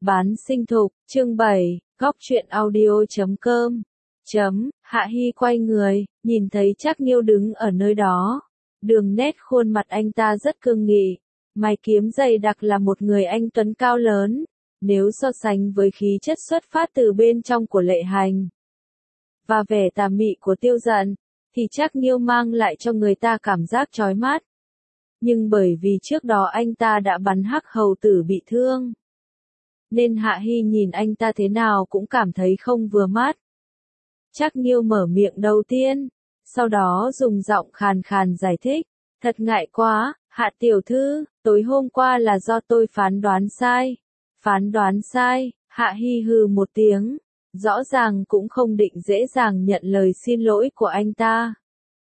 Bán sinh thục, chương 7, góc truyện audio.com. Hạ Hi quay người, nhìn thấy Trác Nghiêu đứng ở nơi đó. Đường nét khuôn mặt anh ta rất cương nghị, mày kiếm dày đặc là một người anh tuấn cao lớn, nếu so sánh với khí chất xuất phát từ bên trong của Lệ Hành và vẻ tà mị của Tiêu Dận, thì Trác Nghiêu mang lại cho người ta cảm giác chói mắt. Nhưng bởi vì trước đó anh ta đã bắn Hắc Hầu Tử bị thương, nên Hạ Hi nhìn anh ta thế nào cũng cảm thấy không vừa mắt. Trác Nghiêu mở miệng đầu tiên, sau đó dùng giọng khàn khàn giải thích, thật ngại quá, Hạ tiểu thư, tối hôm qua là do tôi phán đoán sai. Phán đoán sai, Hạ Hi hừ một tiếng, rõ ràng cũng không định dễ dàng nhận lời xin lỗi của anh ta.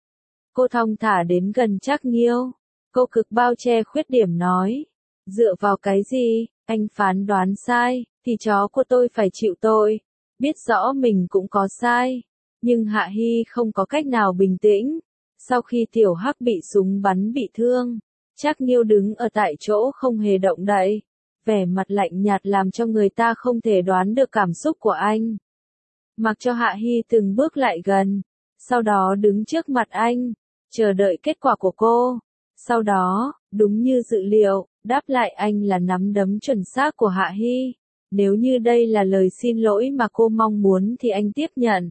Cô thong thả đến gần Trác Nghiêu, cô cực bao che khuyết điểm nói, dựa vào cái gì, anh phán đoán sai, thì chó của tôi phải chịu tội, biết rõ mình cũng có sai. Nhưng Hạ Hi không có cách nào bình tĩnh. Sau khi Tiểu Hắc bị súng bắn bị thương, Trác Nghiêu đứng ở tại chỗ không hề động đậy, vẻ mặt lạnh nhạt làm cho người ta không thể đoán được cảm xúc của anh. Mặc cho Hạ Hi từng bước lại gần, sau đó đứng trước mặt anh, chờ đợi kết quả của cô. Sau đó, đúng như dự liệu, đáp lại anh là nắm đấm chuẩn xác của Hạ Hi. Nếu như đây là lời xin lỗi mà cô mong muốn thì anh tiếp nhận.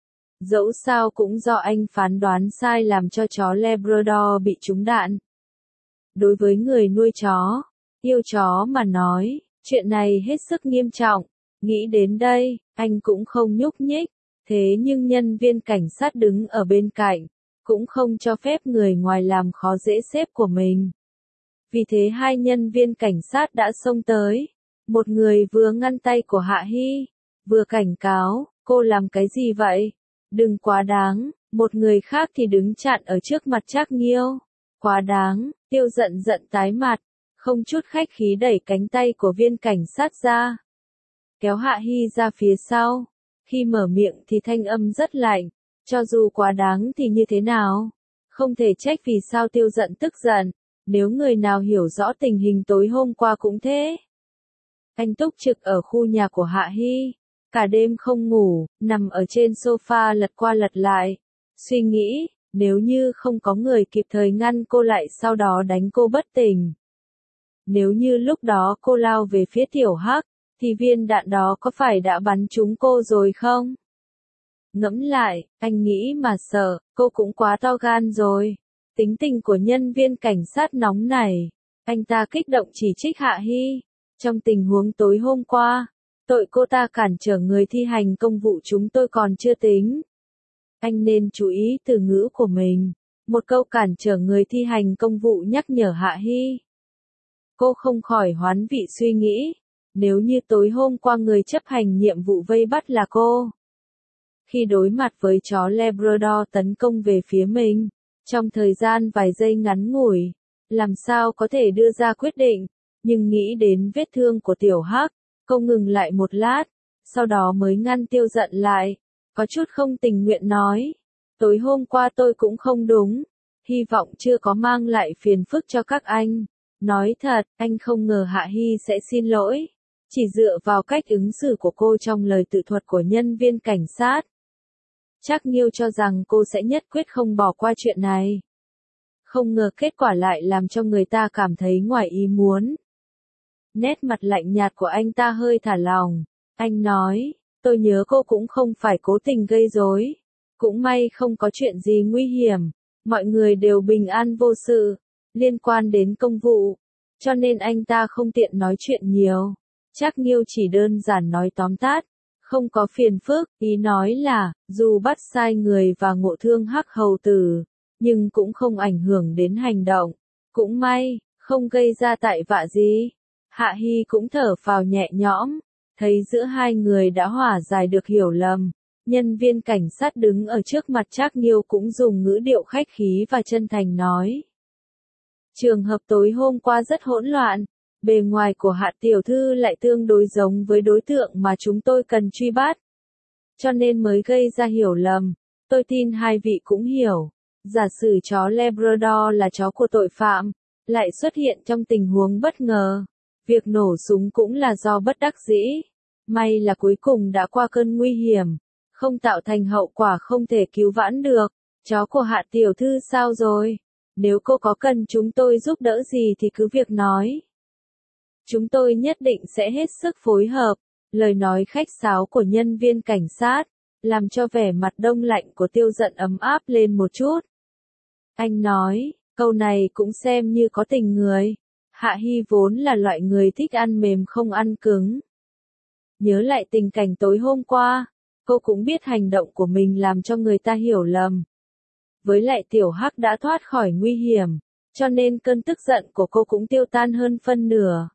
Dẫu sao cũng do anh phán đoán sai làm cho chó Labrador bị trúng đạn. Đối với người nuôi chó, yêu chó mà nói, chuyện này hết sức nghiêm trọng. Nghĩ đến đây, anh cũng không nhúc nhích. Thế nhưng nhân viên cảnh sát đứng ở bên cạnh, cũng không cho phép người ngoài làm khó dễ sếp của mình. Vì thế hai nhân viên cảnh sát đã xông tới. Một người vừa ngăn tay của Hạ Hi, vừa cảnh cáo, cô làm cái gì vậy? Đừng quá đáng. Một người khác thì đứng chặn ở trước mặt Trác Nghiêu. Quá đáng. Tiêu Dận giận tái mặt, không chút khách khí đẩy cánh tay của viên cảnh sát ra, kéo Hạ Hi ra phía sau. Khi mở miệng thì thanh âm rất lạnh, cho dù quá đáng thì như thế nào? Không thể trách vì sao Tiêu Dận tức giận, nếu người nào hiểu rõ tình hình tối hôm qua cũng thế. Anh túc trực ở khu nhà của Hạ Hi, cả đêm không ngủ, nằm ở trên sofa lật qua lật lại, suy nghĩ, nếu như không có người kịp thời ngăn cô lại sau đó đánh cô bất tỉnh. Nếu như lúc đó cô lao về phía Tiểu Hắc, thì viên đạn đó có phải đã bắn trúng cô rồi không? Ngẫm lại, anh nghĩ mà sợ, cô cũng quá to gan rồi. Tính tình của nhân viên cảnh sát nóng này, anh ta kích động chỉ trích Hạ Hi. Trong tình huống tối hôm qua, tội cô ta cản trở người thi hành công vụ chúng tôi còn chưa tính. Anh nên chú ý từ ngữ của mình. Một câu cản trở người thi hành công vụ nhắc nhở Hạ Hi. Cô không khỏi hoán vị suy nghĩ, nếu như tối hôm qua người chấp hành nhiệm vụ vây bắt là cô. Khi đối mặt với chó Labrador tấn công về phía mình, trong thời gian vài giây ngắn ngủi, làm sao có thể đưa ra quyết định, nhưng nghĩ đến vết thương của Tiểu Hắc, cô ngừng lại một lát, sau đó mới ngăn Tiêu Dận lại, có chút không tình nguyện nói, tối hôm qua tôi cũng không đúng, hy vọng chưa có mang lại phiền phức cho các anh. Nói thật, anh không ngờ Hạ Hi sẽ xin lỗi, chỉ dựa vào cách ứng xử của cô trong lời tự thuật của nhân viên cảnh sát. Trác Nghiêu cho rằng cô sẽ nhất quyết không bỏ qua chuyện này. Không ngờ kết quả lại làm cho người ta cảm thấy ngoài ý muốn. Nét mặt lạnh nhạt của anh ta hơi thả lỏng. Anh nói, tôi nhớ cô cũng không phải cố tình gây rối. Cũng may không có chuyện gì nguy hiểm. Mọi người đều bình an vô sự. Liên quan đến công vụ. Cho nên anh ta không tiện nói chuyện nhiều. Trác Nghiêu chỉ đơn giản nói tóm tắt. Không có phiền phức, ý nói là, dù bắt sai người và ngộ thương Hắc Hầu Tử, nhưng cũng không ảnh hưởng đến hành động. Cũng may, không gây ra tại vạ gì. Hạ Hi cũng thở phào nhẹ nhõm, thấy giữa hai người đã hòa giải được hiểu lầm. Nhân viên cảnh sát đứng ở trước mặt Trác Nghiêu cũng dùng ngữ điệu khách khí và chân thành nói. Trường hợp tối hôm qua rất hỗn loạn. Bề ngoài của Hạ tiểu thư lại tương đối giống với đối tượng mà chúng tôi cần truy bắt. Cho nên mới gây ra hiểu lầm. Tôi tin hai vị cũng hiểu. Giả sử chó Labrador là chó của tội phạm, lại xuất hiện trong tình huống bất ngờ. Việc nổ súng cũng là do bất đắc dĩ. May là cuối cùng đã qua cơn nguy hiểm, không tạo thành hậu quả không thể cứu vãn được. Chó của Hạ tiểu thư sao rồi? Nếu cô có cần chúng tôi giúp đỡ gì thì cứ việc nói. Chúng tôi nhất định sẽ hết sức phối hợp. Lời nói khách sáo của nhân viên cảnh sát, làm cho vẻ mặt đông lạnh của Tiêu Dận ấm áp lên một chút. Anh nói, câu này cũng xem như có tình người. Hạ Hi vốn là loại người thích ăn mềm không ăn cứng. Nhớ lại tình cảnh tối hôm qua, cô cũng biết hành động của mình làm cho người ta hiểu lầm. Với lại Tiểu Hắc đã thoát khỏi nguy hiểm, cho nên cơn tức giận của cô cũng tiêu tan hơn phân nửa.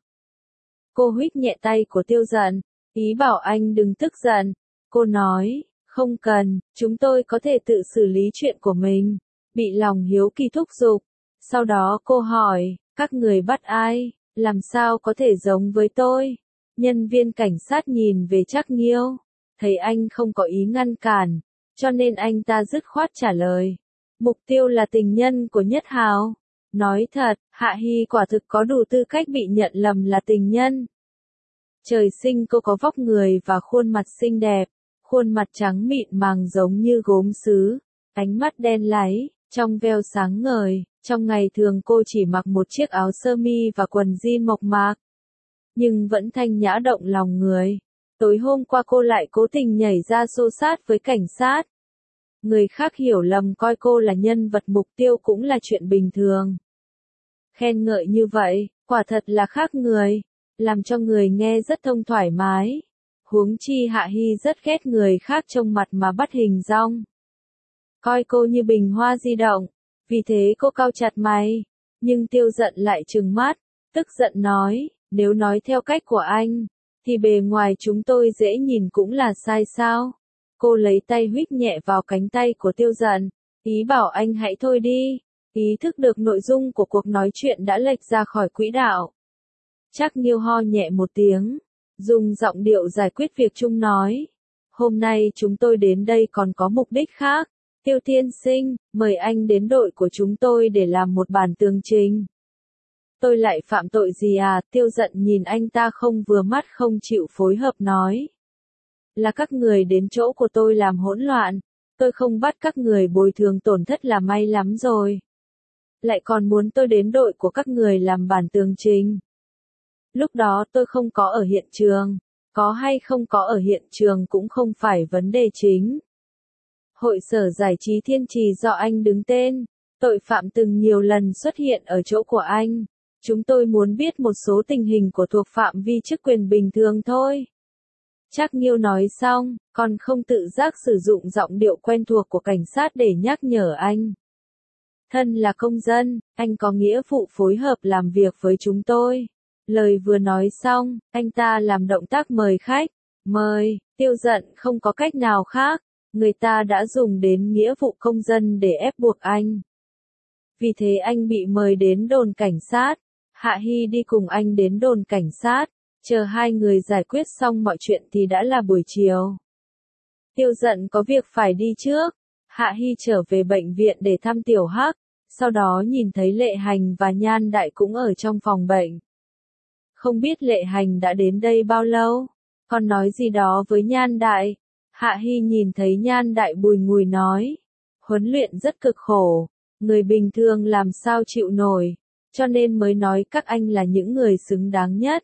Cô huých nhẹ tay của Tiêu Dận, ý bảo anh đừng tức giận. Cô nói, không cần, chúng tôi có thể tự xử lý chuyện của mình. Bị lòng hiếu kỳ thúc giục. Sau đó cô hỏi, các người bắt ai, làm sao có thể giống với tôi? Nhân viên cảnh sát nhìn về Trác Nghiêu, thấy anh không có ý ngăn cản, cho nên anh ta dứt khoát trả lời. Mục tiêu là tình nhân của Nhất Hào. Nói thật, Hạ Hi quả thực có đủ tư cách bị nhận lầm là tình nhân. Trời sinh cô có vóc người và khuôn mặt xinh đẹp, khuôn mặt trắng mịn màng giống như gốm sứ, ánh mắt đen láy, trong veo sáng ngời. Trong ngày thường cô chỉ mặc một chiếc áo sơ mi và quần jean mộc mạc, nhưng vẫn thanh nhã động lòng người. Tối hôm qua cô lại cố tình nhảy ra xô xát với cảnh sát. Người khác hiểu lầm coi cô là nhân vật mục tiêu cũng là chuyện bình thường. Khen ngợi như vậy, quả thật là khác người, làm cho người nghe rất thông thoải mái. Huống chi Hạ Hi rất ghét người khác trông mặt mà bắt hình dong. Coi cô như bình hoa di động, vì thế cô cau chặt mày. Nhưng Tiêu Dận lại trừng mắt, tức giận nói, nếu nói theo cách của anh, thì bề ngoài chúng tôi dễ nhìn cũng là sai sao? Cô lấy tay huých nhẹ vào cánh tay của Tiêu Dận, ý bảo anh hãy thôi đi. Ý thức được nội dung của cuộc nói chuyện đã lệch ra khỏi quỹ đạo. Trác Nghiêu ho nhẹ một tiếng, dùng giọng điệu giải quyết việc chung nói. Hôm nay chúng tôi đến đây còn có mục đích khác. Tiêu tiên sinh, mời anh đến đội của chúng tôi để làm một bản tường trình. Tôi lại phạm tội gì à? Tiêu Dận nhìn anh ta không vừa mắt không chịu phối hợp nói. Là các người đến chỗ của tôi làm hỗn loạn. Tôi không bắt các người bồi thường tổn thất là may lắm rồi. Lại còn muốn tôi đến đội của các người làm bản tường trình. Lúc đó tôi không có ở hiện trường. Có hay không có ở hiện trường cũng không phải vấn đề chính. Hội sở giải trí Thiên Trì do anh đứng tên, tội phạm từng nhiều lần xuất hiện ở chỗ của anh. Chúng tôi muốn biết một số tình hình của thuộc phạm vi chức quyền bình thường thôi. Trác Nghiêu nói xong, còn không tự giác sử dụng giọng điệu quen thuộc của cảnh sát để nhắc nhở anh. Thân là công dân, anh có nghĩa vụ phối hợp làm việc với chúng tôi. Lời vừa nói xong, anh ta làm động tác mời khách. Mời, Tiêu Dận không có cách nào khác. Người ta đã dùng đến nghĩa vụ công dân để ép buộc anh. Vì thế anh bị mời đến đồn cảnh sát. Hạ Hi đi cùng anh đến đồn cảnh sát. Chờ hai người giải quyết xong mọi chuyện thì đã là buổi chiều. Tiêu Dận có việc phải đi trước. Hạ Hi trở về bệnh viện để thăm Tiểu Hắc. Sau đó nhìn thấy Lệ Hành và Nhan Đại cũng ở trong phòng bệnh. Không biết Lệ Hành đã đến đây bao lâu? Còn nói gì đó với Nhan Đại. Hạ Hi nhìn thấy Nhan Đại bùi ngùi nói. Huấn luyện rất cực khổ. Người bình thường làm sao chịu nổi. Cho nên mới nói các anh là những người xứng đáng nhất.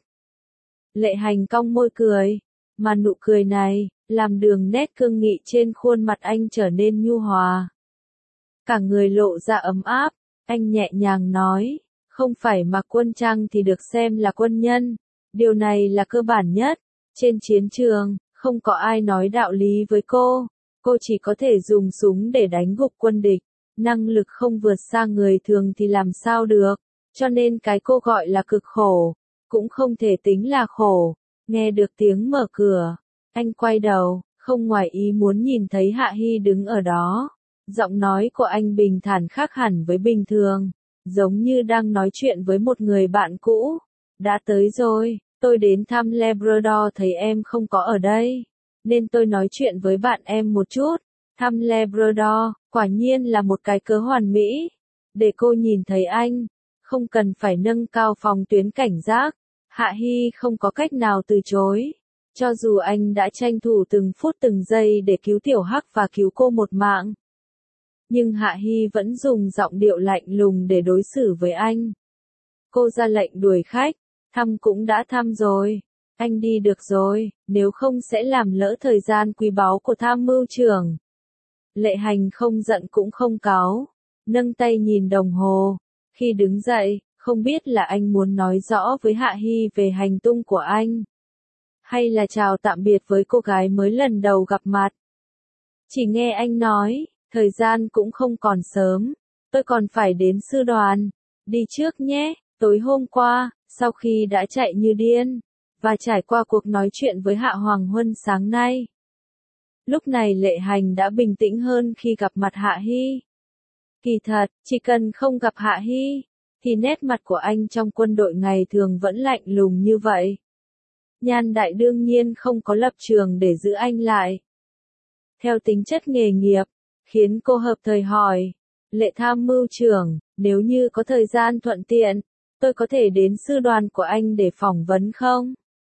Lệ Hành cong môi cười. Mà nụ cười này, làm đường nét cương nghị trên khuôn mặt anh trở nên nhu hòa. Cả người lộ ra ấm áp. Anh nhẹ nhàng nói. Không phải mặc quân trang thì được xem là quân nhân. Điều này là cơ bản nhất. Trên chiến trường, không có ai nói đạo lý với cô. Cô chỉ có thể dùng súng để đánh gục quân địch. Năng lực không vượt xa người thường thì làm sao được. Cho nên cái cô gọi là cực khổ, cũng không thể tính là khổ. Nghe được tiếng mở cửa, anh quay đầu, không ngoài ý muốn nhìn thấy Hạ Hi đứng ở đó. Giọng nói của anh bình thản khác hẳn với bình thường, giống như đang nói chuyện với một người bạn cũ. Đã tới rồi, tôi đến thăm Labrador thấy em không có ở đây, nên tôi nói chuyện với bạn em một chút. Thăm Labrador, quả nhiên là một cái cớ hoàn mỹ, để cô nhìn thấy anh, không cần phải nâng cao phòng tuyến cảnh giác. Hạ Hy không có cách nào từ chối. Cho dù anh đã tranh thủ từng phút từng giây để cứu Tiểu Hắc và cứu cô một mạng. Nhưng Hạ Hy vẫn dùng giọng điệu lạnh lùng để đối xử với anh. Cô ra lệnh đuổi khách, thăm cũng đã thăm rồi. Anh đi được rồi, nếu không sẽ làm lỡ thời gian quý báu của tham mưu trưởng. Lệ Hành không giận cũng không cáu, nâng tay nhìn đồng hồ. Khi đứng dậy, không biết là anh muốn nói rõ với Hạ Hy về hành tung của anh. Hay là chào tạm biệt với cô gái mới lần đầu gặp mặt. Chỉ nghe anh nói, thời gian cũng không còn sớm, tôi còn phải đến sư đoàn. Đi trước nhé. Tối hôm qua, sau khi đã chạy như điên, và trải qua cuộc nói chuyện với Hạ Hoàng Huân sáng nay. Lúc này Lệ Hành đã bình tĩnh hơn khi gặp mặt Hạ Hy. Kỳ thật, chỉ cần không gặp Hạ Hy, thì nét mặt của anh trong quân đội ngày thường vẫn lạnh lùng như vậy. Nhan Đại đương nhiên không có lập trường để giữ anh lại. Theo tính chất nghề nghiệp, khiến cô hợp thời hỏi, Lệ tham mưu trưởng, nếu như có thời gian thuận tiện, tôi có thể đến sư đoàn của anh để phỏng vấn không?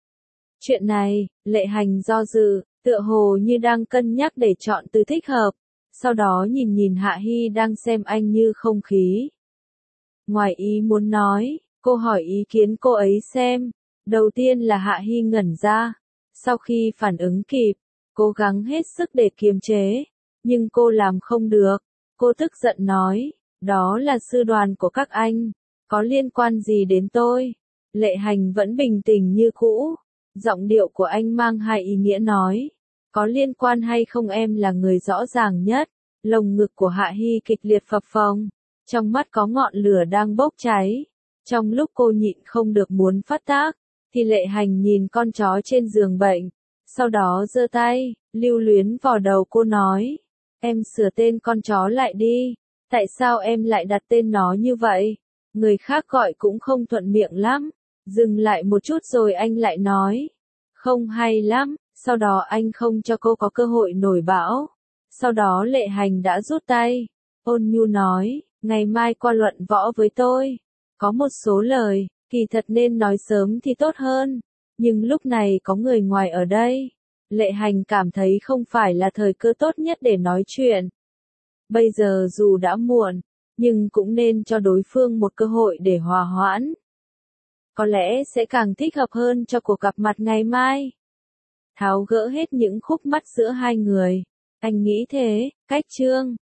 Chuyện này, Lệ Hành do dự, tựa hồ như đang cân nhắc để chọn từ thích hợp, sau đó nhìn Hạ Hy đang xem anh như không khí. Ngoài ý muốn nói, cô hỏi ý kiến cô ấy xem. Đầu tiên là Hạ Hy ngẩn ra, sau khi phản ứng kịp, cố gắng hết sức để kiềm chế, nhưng cô làm không được. Cô tức giận nói, đó là sư đoàn của các anh, có liên quan gì đến tôi? Lệ Hành vẫn bình tĩnh như cũ, giọng điệu của anh mang hai ý nghĩa nói, có liên quan hay không em là người rõ ràng nhất. Lồng ngực của Hạ Hy kịch liệt phập phồng, trong mắt có ngọn lửa đang bốc cháy. Trong lúc cô nhịn không được muốn phát tác, thì Lệ Hành nhìn con chó trên giường bệnh, sau đó giơ tay, lưu luyến vào đầu cô nói, em sửa tên con chó lại đi, tại sao em lại đặt tên nó như vậy? Người khác gọi cũng không thuận miệng lắm. Dừng lại một chút rồi anh lại nói, không hay lắm, sau đó anh không cho cô có cơ hội nổi bão. Sau đó Lệ Hành đã rút tay, ôn nhu nói, ngày mai qua luận võ với tôi. Có một số lời, kỳ thật nên nói sớm thì tốt hơn, nhưng lúc này có người ngoài ở đây. Lệ Hành cảm thấy không phải là thời cơ tốt nhất để nói chuyện. Bây giờ dù đã muộn, nhưng cũng nên cho đối phương một cơ hội để hòa hoãn. Có lẽ sẽ càng thích hợp hơn cho cuộc gặp mặt ngày mai. Tháo gỡ hết những khúc mắc giữa hai người. Anh nghĩ thế, cách chương